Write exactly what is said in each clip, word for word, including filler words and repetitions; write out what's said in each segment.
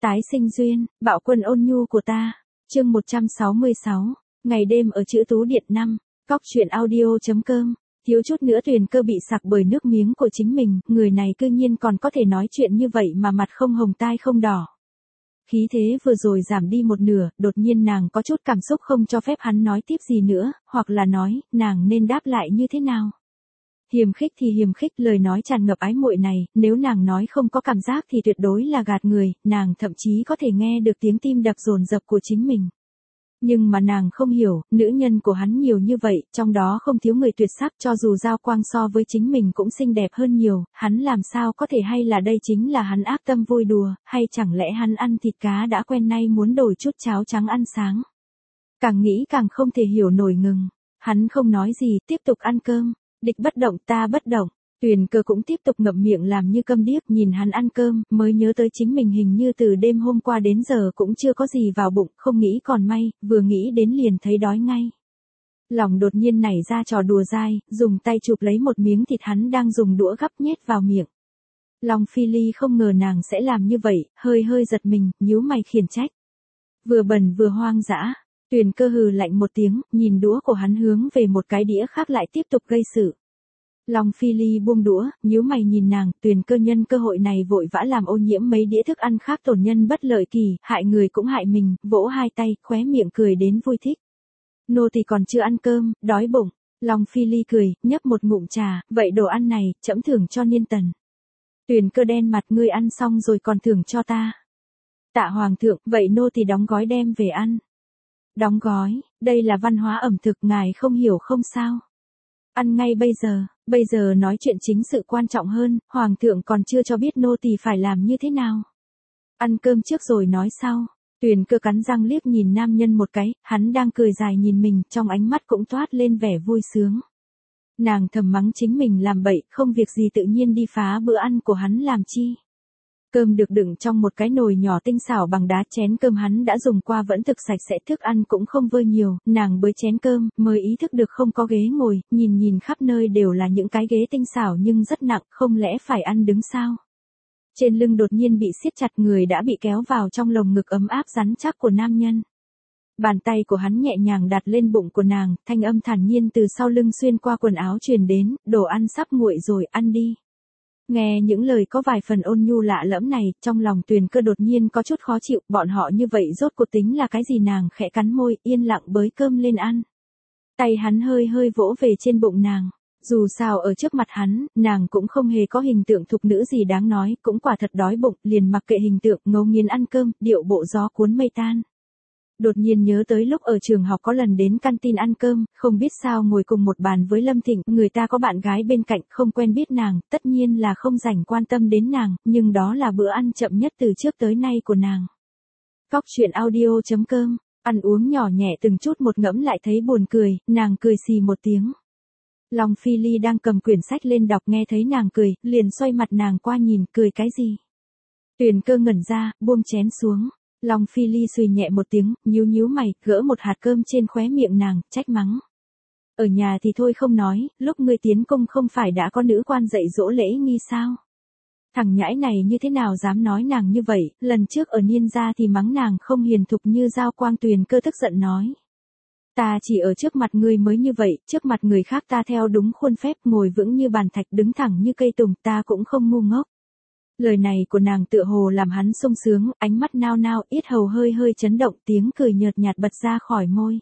Tái sinh duyên, bạo quân ôn nhu của ta. Chương một trăm sáu mươi sáu, ngày đêm ở chữ tú điện năm, cóc truyện audio.com. Thiếu chút nữa Tuyền Cơ bị sặc bởi nước miếng của chính mình, người này cư nhiên còn có thể nói chuyện như vậy mà mặt không hồng tai không đỏ. Khí thế vừa rồi giảm đi một nửa, đột nhiên nàng có chút cảm xúc không cho phép hắn nói tiếp gì nữa, hoặc là nói, nàng nên đáp lại như thế nào. Hiềm khích thì hiềm khích, lời nói tràn ngập ái muội này, nếu nàng nói không có cảm giác thì tuyệt đối là gạt người, nàng thậm chí có thể nghe được tiếng tim đập dồn dập của chính mình. Nhưng mà nàng không hiểu, nữ nhân của hắn nhiều như vậy, trong đó không thiếu người tuyệt sắc, cho dù Giao Quang so với chính mình cũng xinh đẹp hơn nhiều, hắn làm sao có thể, hay là đây chính là hắn ác tâm vui đùa, hay chẳng lẽ hắn ăn thịt cá đã quen nay muốn đổi chút cháo trắng ăn sáng. Càng nghĩ càng không thể hiểu nổi ngừng, hắn không nói gì, tiếp tục ăn cơm. Địch bất động ta bất động, Tuyền Cơ cũng tiếp tục ngậm miệng làm như câm điếc, nhìn hắn ăn cơm, mới nhớ tới chính mình hình như từ đêm hôm qua đến giờ cũng chưa có gì vào bụng, không nghĩ còn may, vừa nghĩ đến liền thấy đói ngay. Lòng đột nhiên nảy ra trò đùa dai, dùng tay chụp lấy một miếng thịt hắn đang dùng đũa gắp nhét vào miệng. Long Phi Ly không ngờ nàng sẽ làm như vậy, hơi hơi giật mình, nhíu mày khiển trách. Vừa bẩn vừa hoang dã. Tuyền Cơ hừ lạnh một tiếng, nhìn đũa của hắn hướng về một cái đĩa khác lại tiếp tục gây sự. Long Phi Ly buông đũa, nhíu mày nhìn nàng, Tuyền Cơ nhân cơ hội này vội vã làm ô nhiễm mấy đĩa thức ăn khác, tổn nhân bất lợi kỳ, hại người cũng hại mình, vỗ hai tay, khóe miệng cười đến vui thích. Nô tỳ còn chưa ăn cơm, đói bụng. Long Phi Ly cười, nhấp một ngụm trà, vậy đồ ăn này, trẫm thưởng cho Niên Tần. Tuyền Cơ đen mặt, ngươi ăn xong rồi còn thưởng cho ta. Tạ hoàng thượng, vậy nô tỳ đóng gói đem về ăn. Đóng gói, đây là văn hóa ẩm thực, ngài không hiểu không sao. Ăn ngay bây giờ, bây giờ nói chuyện chính sự quan trọng hơn, hoàng thượng còn chưa cho biết nô tỳ phải làm như thế nào. Ăn cơm trước rồi nói sau. Tuyền Cơ cắn răng liếc nhìn nam nhân một cái, hắn đang cười dài nhìn mình, trong ánh mắt cũng toát lên vẻ vui sướng. Nàng thầm mắng chính mình làm bậy, không việc gì tự nhiên đi phá bữa ăn của hắn làm chi. Cơm được đựng trong một cái nồi nhỏ tinh xảo bằng đá, chén cơm hắn đã dùng qua vẫn thực sạch sẽ, thức ăn cũng không vơi nhiều, nàng bới chén cơm, mới ý thức được không có ghế ngồi, nhìn nhìn khắp nơi đều là những cái ghế tinh xảo nhưng rất nặng, không lẽ phải ăn đứng sao? Trên lưng đột nhiên bị siết chặt, người đã bị kéo vào trong lồng ngực ấm áp rắn chắc của nam nhân. Bàn tay của hắn nhẹ nhàng đặt lên bụng của nàng, thanh âm thản nhiên từ sau lưng xuyên qua quần áo truyền đến, đồ ăn sắp nguội rồi, ăn đi. Nghe những lời có vài phần ôn nhu lạ lẫm này, trong lòng Tuyền Cơ đột nhiên có chút khó chịu, bọn họ như vậy rốt cuộc tính là cái gì, nàng khẽ cắn môi, yên lặng bới cơm lên ăn. Tay hắn hơi hơi vỗ về trên bụng nàng, dù sao ở trước mặt hắn, nàng cũng không hề có hình tượng thục nữ gì đáng nói, cũng quả thật đói bụng, liền mặc kệ hình tượng, ngấu nghiến ăn cơm, điệu bộ gió cuốn mây tan. Đột nhiên nhớ tới lúc ở trường học có lần đến canteen ăn cơm, không biết sao ngồi cùng một bàn với Lâm Thịnh, người ta có bạn gái bên cạnh, không quen biết nàng, tất nhiên là không rảnh quan tâm đến nàng, nhưng đó là bữa ăn chậm nhất từ trước tới nay của nàng. Cóc truyện audio.com, ăn uống nhỏ nhẹ từng chút một, ngẫm lại thấy buồn cười, nàng cười xì một tiếng. Long Phi Ly đang cầm quyển sách lên đọc, nghe thấy nàng cười, liền xoay mặt nàng qua nhìn, cười cái gì? Tuyền Cơ ngẩn ra, buông chén xuống. Long Phi Ly xùi nhẹ một tiếng, nhíu nhíu mày, gỡ một hạt cơm trên khóe miệng nàng, trách mắng. Ở nhà thì thôi không nói, lúc ngươi tiến cung không phải đã có nữ quan dạy dỗ lễ nghi sao? Thằng nhãi này như thế nào dám nói nàng như vậy, lần trước ở Niên gia thì mắng nàng không hiền thục như Giao Quang. Tuyền Cơ tức giận nói. Ta chỉ ở trước mặt ngươi mới như vậy, trước mặt người khác ta theo đúng khuôn phép, ngồi vững như bàn thạch, đứng thẳng như cây tùng, ta cũng không ngu ngốc. Lời này của nàng tựa hồ làm hắn sung sướng, ánh mắt nao nao, yết hầu hơi hơi chấn động, tiếng cười nhợt nhạt bật ra khỏi môi.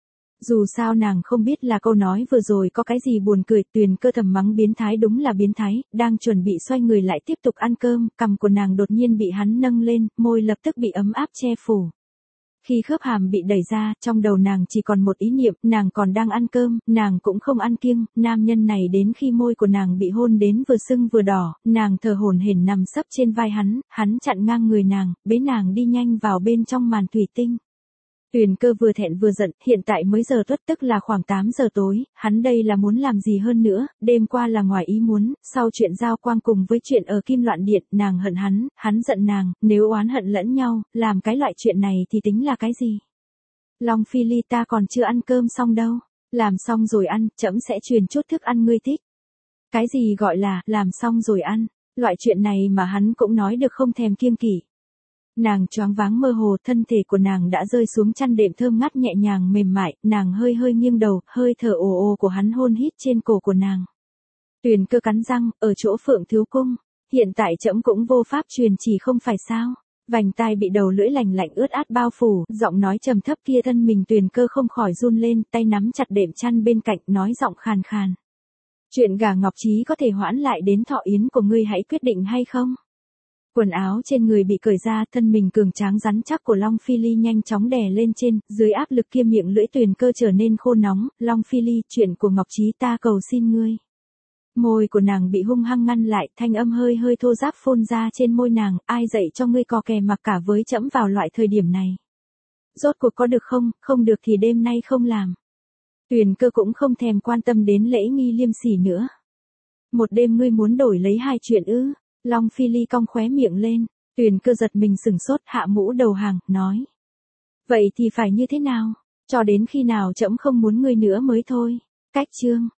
Dù sao nàng không biết là câu nói vừa rồi có cái gì buồn cười, Tuyền Cơ thầm mắng biến thái, đúng là biến thái, đang chuẩn bị xoay người lại tiếp tục ăn cơm, cằm của nàng đột nhiên bị hắn nâng lên, môi lập tức bị ấm áp che phủ. Khi khớp hàm bị đẩy ra, trong đầu nàng chỉ còn một ý niệm, nàng còn đang ăn cơm, nàng cũng không ăn kiêng, nam nhân này đến khi môi của nàng bị hôn đến vừa sưng vừa đỏ, nàng thở hổn hển nằm sấp trên vai hắn, hắn chặn ngang người nàng, bế nàng đi nhanh vào bên trong màn thủy tinh. Tuyền Cơ vừa thẹn vừa giận, hiện tại mới giờ tuất, tức là khoảng tám giờ tối, hắn đây là muốn làm gì hơn nữa, đêm qua là ngoài ý muốn, sau chuyện Giao Quang cùng với chuyện ở Kim Loạn Điện, nàng hận hắn, hắn giận nàng, nếu oán hận lẫn nhau, làm cái loại chuyện này thì tính là cái gì? Long Phi Ly, ta còn chưa ăn cơm xong đâu, làm xong rồi ăn, trẫm sẽ truyền chút thức ăn ngươi thích. Cái gì gọi là, làm xong rồi ăn, loại chuyện này mà hắn cũng nói được không thèm kiêng kỵ. Nàng choáng váng mơ hồ, thân thể của nàng đã rơi xuống chăn đệm thơm ngát nhẹ nhàng mềm mại, nàng hơi hơi nghiêng đầu, hơi thở ồ ồ của hắn hôn hít trên cổ của nàng. Tuyền Cơ cắn răng, ở chỗ Phượng Thiếu Cung, hiện tại trẫm cũng vô pháp truyền chỉ không phải sao? Vành tai bị đầu lưỡi lành lạnh ướt át bao phủ, giọng nói trầm thấp kia thân mình Tuyền Cơ không khỏi run lên, tay nắm chặt đệm chăn bên cạnh, nói giọng khàn khàn. Chuyện gả Ngọc Trí có thể hoãn lại đến thọ yến của ngươi hãy quyết định hay không? Quần áo trên người bị cởi ra, thân mình cường tráng rắn chắc của Long Phi Ly nhanh chóng đè lên trên, dưới áp lực kia miệng lưỡi Tuyền Cơ trở nên khô nóng, Long Phi Ly, chuyện của Ngọc Trí ta cầu xin ngươi. Môi của nàng bị hung hăng ngăn lại, thanh âm hơi hơi thô ráp phun ra trên môi nàng, ai dạy cho ngươi cò kè mặc cả với trẫm vào loại thời điểm này. Rốt cuộc có được không, không được thì đêm nay không làm. Tuyền Cơ cũng không thèm quan tâm đến lễ nghi liêm sỉ nữa. Một đêm ngươi muốn đổi lấy hai chuyện ư? Long Phi Ly cong khóe miệng lên, Tuyền Cơ giật mình sừng sốt, hạ mũ đầu hàng, nói. Vậy thì phải như thế nào? Cho đến khi nào trẫm không muốn ngươi nữa mới thôi. Cách chương